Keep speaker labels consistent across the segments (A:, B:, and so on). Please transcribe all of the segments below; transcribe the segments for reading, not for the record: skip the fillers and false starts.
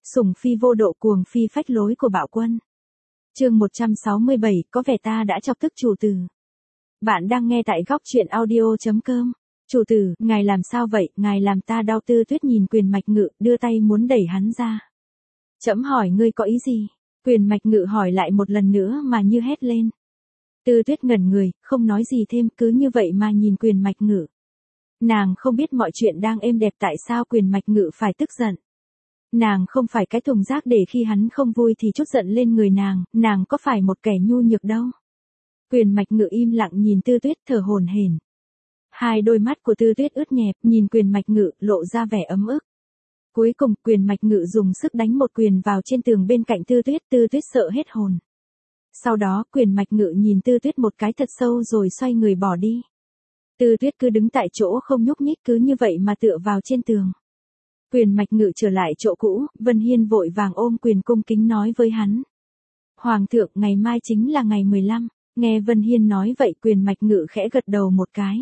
A: Sủng phi vô độ cuồng phi phách lối của Bạo Quân. Chương 167, có vẻ ta đã chọc tức chủ tử. Bạn đang nghe tại góc truyện audio.com. Chủ tử, ngài làm sao vậy, ngài làm ta đau. Tư Tuyết nhìn Quyền Mạch Ngự, đưa tay muốn đẩy hắn ra. Trẫm hỏi ngươi có ý gì? Quyền Mạch Ngự hỏi lại một lần nữa mà như hét lên. Tư Tuyết ngẩn người, không nói gì thêm, cứ như vậy mà nhìn Quyền Mạch Ngự. Nàng không biết mọi chuyện đang êm đẹp tại sao Quyền Mạch Ngự phải tức giận. Nàng không phải cái thùng rác để khi hắn không vui thì trút giận lên người nàng có phải một kẻ nhu nhược đâu. Quyền Mạch Ngự im lặng nhìn Tư Tuyết thở hổn hển. Hai đôi mắt của Tư Tuyết ướt nhẹp, nhìn Quyền Mạch Ngự lộ ra vẻ ấm ức. Cuối cùng Quyền Mạch Ngự dùng sức đánh một quyền vào trên tường bên cạnh Tư Tuyết sợ hết hồn. Sau đó Quyền Mạch Ngự nhìn Tư Tuyết một cái thật sâu rồi xoay người bỏ đi. Tư Tuyết cứ đứng tại chỗ không nhúc nhích, cứ như vậy mà tựa vào trên tường. Quyền Mạch Ngự trở lại chỗ cũ, Vân Hiên vội vàng ôm quyền cung kính nói với hắn. Hoàng thượng, ngày mai chính là ngày 15, nghe Vân Hiên nói vậy Quyền Mạch Ngự khẽ gật đầu một cái.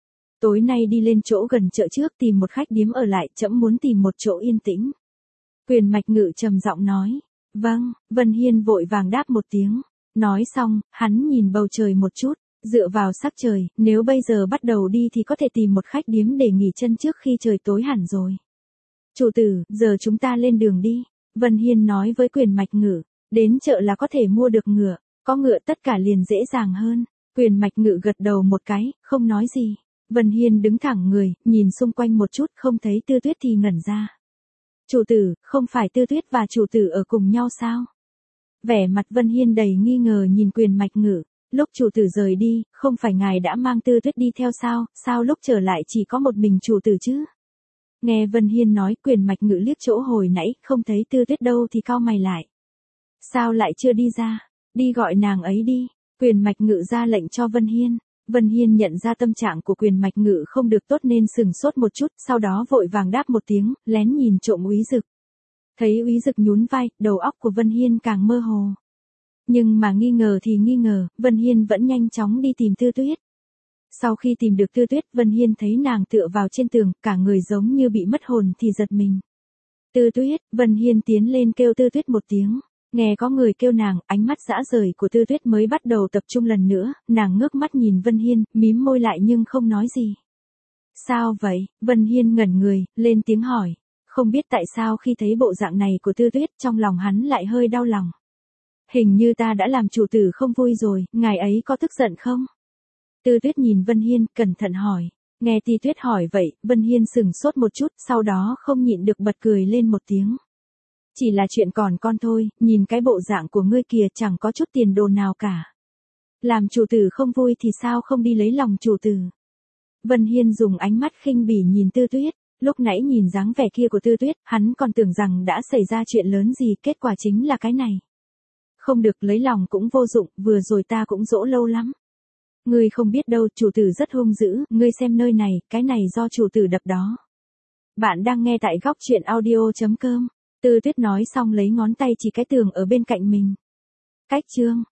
A: Tối nay đi lên chỗ gần chợ trước tìm một khách điếm ở lại, trẫm muốn tìm một chỗ yên tĩnh. Quyền Mạch Ngự trầm giọng nói. Vâng, Vân Hiên vội vàng đáp một tiếng. Nói xong, hắn nhìn bầu trời một chút, dựa vào sắc trời, nếu bây giờ bắt đầu đi thì có thể tìm một khách điếm để nghỉ chân trước khi trời tối hẳn rồi. Chủ tử, giờ chúng ta lên đường đi. Vân Hiên nói với Quyền Mạch Ngự. Đến chợ là có thể mua được ngựa, có ngựa tất cả liền dễ dàng hơn. Quyền Mạch Ngự gật đầu một cái, không nói gì. Vân Hiên đứng thẳng người, nhìn xung quanh một chút, không thấy Tư Tuyết thì ngẩn ra. Chủ tử, không phải Tư Tuyết và chủ tử ở cùng nhau sao? Vẻ mặt Vân Hiên đầy nghi ngờ nhìn Quyền Mạch Ngự. Lúc chủ tử rời đi, không phải ngài đã mang Tư Tuyết đi theo sao lúc trở lại chỉ có một mình chủ tử chứ? Nghe Vân Hiên nói, Quyền Mạch Ngự liếc chỗ hồi nãy, không thấy Tư Tuyết đâu thì cau mày lại. Sao lại chưa đi ra? Đi gọi nàng ấy đi. Quyền Mạch Ngự ra lệnh cho Vân Hiên. Vân Hiên nhận ra tâm trạng của Quyền Mạch Ngự không được tốt nên sừng sốt một chút, sau đó vội vàng đáp một tiếng, lén nhìn trộm Úy Dực. Thấy Úy Dực nhún vai, đầu óc của Vân Hiên càng mơ hồ. Nhưng mà nghi ngờ thì nghi ngờ, Vân Hiên vẫn nhanh chóng đi tìm Tư Tuyết. Sau khi tìm được Tư Tuyết, Vân Hiên thấy nàng tựa vào trên tường, cả người giống như bị mất hồn thì giật mình. Tư Tuyết, Vân Hiên tiến lên kêu Tư Tuyết một tiếng. Nghe có người kêu nàng, ánh mắt dã rời của Tư Tuyết mới bắt đầu tập trung lần nữa, nàng ngước mắt nhìn Vân Hiên, mím môi lại nhưng không nói gì. Sao vậy? Vân Hiên ngẩn người, lên tiếng hỏi. Không biết tại sao khi thấy bộ dạng này của Tư Tuyết, trong lòng hắn lại hơi đau lòng. Hình như ta đã làm chủ tử không vui rồi, ngài ấy có tức giận không? Tư Tuyết nhìn Vân Hiên, cẩn thận hỏi. Nghe Tư Tuyết hỏi vậy, Vân Hiên sừng sốt một chút, sau đó không nhịn được bật cười lên một tiếng. Chỉ là chuyện còn con thôi, nhìn cái bộ dạng của ngươi kìa chẳng có chút tiền đồ nào cả. Làm chủ tử không vui thì sao không đi lấy lòng chủ tử? Vân Hiên dùng ánh mắt khinh bỉ nhìn Tư Tuyết, lúc nãy nhìn dáng vẻ kia của Tư Tuyết, hắn còn tưởng rằng đã xảy ra chuyện lớn gì, kết quả chính là cái này. Không được lấy lòng cũng vô dụng, vừa rồi ta cũng dỗ lâu lắm. Ngươi không biết đâu, chủ tử rất hung dữ, ngươi xem nơi này, cái này do chủ tử đập đó. Bạn đang nghe tại góc truyện audio.com. Tư Tuyết nói xong lấy ngón tay chỉ cái tường ở bên cạnh mình. Cách chương.